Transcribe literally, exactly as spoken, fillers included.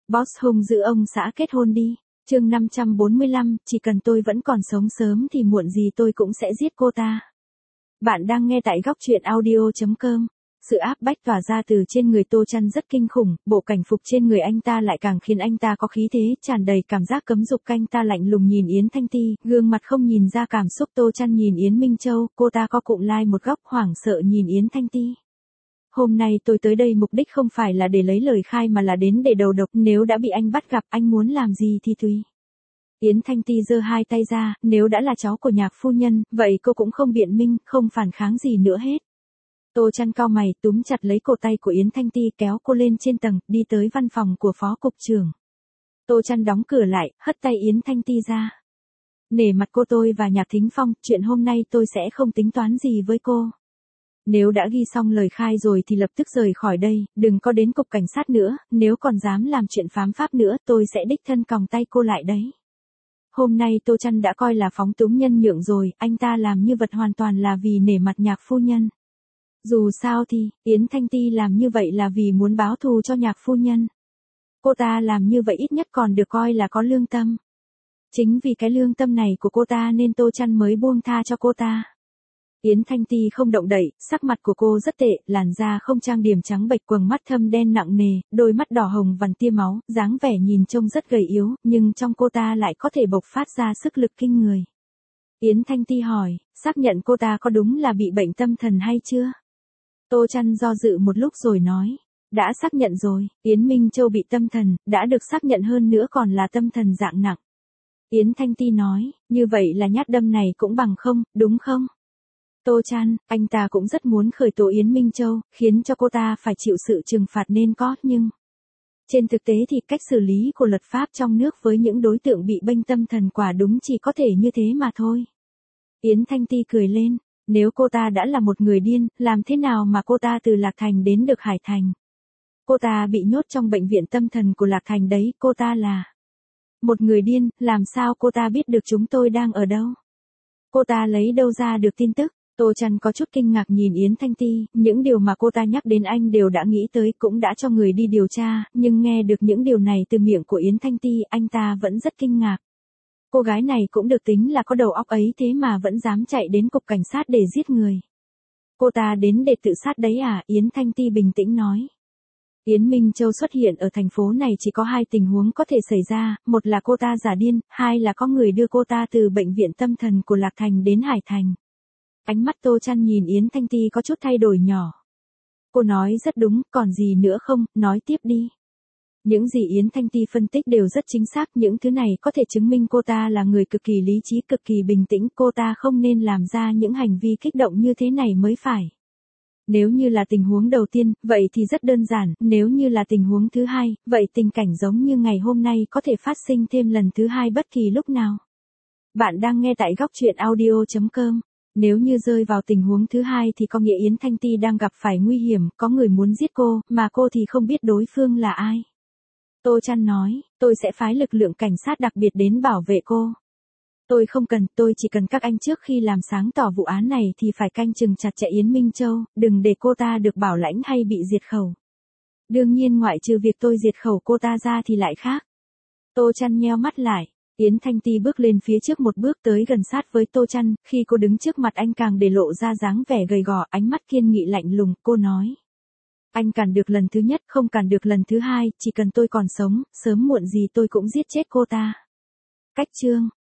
Boss hung dữ ông xã kết hôn đi. Chương năm trăm bốn mươi lăm, chỉ cần tôi vẫn còn sống sớm thì muộn gì tôi cũng sẽ giết cô ta. Bạn đang nghe tại góc truyện audio chấm com. Sự áp bách tỏa ra từ trên người Tô Chăn rất kinh khủng, bộ cảnh phục trên người anh ta lại càng khiến anh ta có khí thế, tràn đầy cảm giác cấm dục. Anh ta lạnh lùng nhìn Yến Thanh Ti, gương mặt không nhìn ra cảm xúc. Tô Chăn nhìn Yến Minh Châu, cô ta co cụm lai một góc hoảng sợ nhìn Yến Thanh Ti. Hôm nay tôi tới đây mục đích không phải là để lấy lời khai mà là đến để đầu độc, nếu đã bị anh bắt gặp anh muốn làm gì thì tùy. Yến Thanh Ti giơ hai tay ra, nếu đã là cháu của nhạc phu nhân, vậy cô cũng không biện minh, không phản kháng gì nữa hết. Tô Chăn cau mày, túm chặt lấy cổ tay của Yến Thanh Ti kéo cô lên trên tầng, đi tới văn phòng của phó cục trưởng. Tô Chăn đóng cửa lại, hất tay Yến Thanh Ti ra. Nể mặt cô tôi và Nhạc Thính Phong, chuyện hôm nay tôi sẽ không tính toán gì với cô. Nếu đã ghi xong lời khai rồi thì lập tức rời khỏi đây, đừng có đến cục cảnh sát nữa, nếu còn dám làm chuyện phám pháp nữa tôi sẽ đích thân còng tay cô lại đấy. Hôm nay Tô Chăn đã coi là phóng túng nhân nhượng rồi, anh ta làm như vật hoàn toàn là vì nể mặt nhạc phu nhân. Dù sao thì, Yến Thanh Ti làm như vậy là vì muốn báo thù cho nhạc phu nhân. Cô ta làm như vậy ít nhất còn được coi là có lương tâm. Chính vì cái lương tâm này của cô ta nên Tô Chăn mới buông tha cho cô ta. Yến Thanh Ti không động đậy, sắc mặt của cô rất tệ, làn da không trang điểm trắng bệch, quầng mắt thâm đen nặng nề, đôi mắt đỏ hồng vằn tia máu, dáng vẻ nhìn trông rất gầy yếu, nhưng trong cô ta lại có thể bộc phát ra sức lực kinh người. Yến Thanh Ti hỏi, xác nhận cô ta có đúng là bị bệnh tâm thần hay chưa? Tô Chăn do dự một lúc rồi nói, đã xác nhận rồi, Yến Minh Châu bị tâm thần, đã được xác nhận hơn nữa còn là tâm thần dạng nặng. Yến Thanh Ti nói, như vậy là nhát đâm này cũng bằng không, đúng không? Tô Chăn, anh ta cũng rất muốn khởi tố Yến Minh Châu, khiến cho cô ta phải chịu sự trừng phạt nên có, nhưng trên thực tế thì cách xử lý của luật pháp trong nước với những đối tượng bị bệnh tâm thần quả đúng chỉ có thể như thế mà thôi. Yến Thanh Ti cười lên, nếu cô ta đã là một người điên, làm thế nào mà cô ta từ Lạc Thành đến được Hải Thành? Cô ta bị nhốt trong bệnh viện tâm thần của Lạc Thành đấy, cô ta là một người điên, làm sao cô ta biết được chúng tôi đang ở đâu? Cô ta lấy đâu ra được tin tức? Tô Chăn có chút kinh ngạc nhìn Yến Thanh Ti, những điều mà cô ta nhắc đến anh đều đã nghĩ tới, cũng đã cho người đi điều tra, nhưng nghe được những điều này từ miệng của Yến Thanh Ti, anh ta vẫn rất kinh ngạc. Cô gái này cũng được tính là có đầu óc ấy thế mà vẫn dám chạy đến cục cảnh sát để giết người. Cô ta đến để tự sát đấy à? Yến Thanh Ti bình tĩnh nói. Yến Minh Châu xuất hiện ở thành phố này chỉ có hai tình huống có thể xảy ra, một là cô ta giả điên, hai là có người đưa cô ta từ bệnh viện tâm thần của Lạc Thành đến Hải Thành. Ánh mắt Tô Chăn nhìn Yến Thanh Ti có chút thay đổi nhỏ. Cô nói rất đúng, còn gì nữa không, nói tiếp đi. Những gì Yến Thanh Ti phân tích đều rất chính xác, những thứ này có thể chứng minh cô ta là người cực kỳ lý trí, cực kỳ bình tĩnh, cô ta không nên làm ra những hành vi kích động như thế này mới phải. Nếu như là tình huống đầu tiên, vậy thì rất đơn giản, nếu như là tình huống thứ hai, vậy tình cảnh giống như ngày hôm nay có thể phát sinh thêm lần thứ hai bất kỳ lúc nào. Bạn đang nghe tại góc truyện audio chấm com. Nếu như rơi vào tình huống thứ hai thì có nghĩa Yến Thanh Ti đang gặp phải nguy hiểm, có người muốn giết cô, mà cô thì không biết đối phương là ai. Tô Chăn nói, tôi sẽ phái lực lượng cảnh sát đặc biệt đến bảo vệ cô. Tôi không cần, tôi chỉ cần các anh trước khi làm sáng tỏ vụ án này thì phải canh chừng chặt chẽ Yến Minh Châu, đừng để cô ta được bảo lãnh hay bị diệt khẩu. Đương nhiên ngoại trừ việc tôi diệt khẩu cô ta ra thì lại khác. Tô Chăn nheo mắt lại. Yến Thanh Ti bước lên phía trước một bước tới gần sát với Tô Chăn, khi cô đứng trước mặt anh càng để lộ ra dáng vẻ gầy gò, ánh mắt kiên nghị lạnh lùng, cô nói. Anh cản được lần thứ nhất, không cản được lần thứ hai, chỉ cần tôi còn sống, sớm muộn gì tôi cũng giết chết cô ta. Cách chương.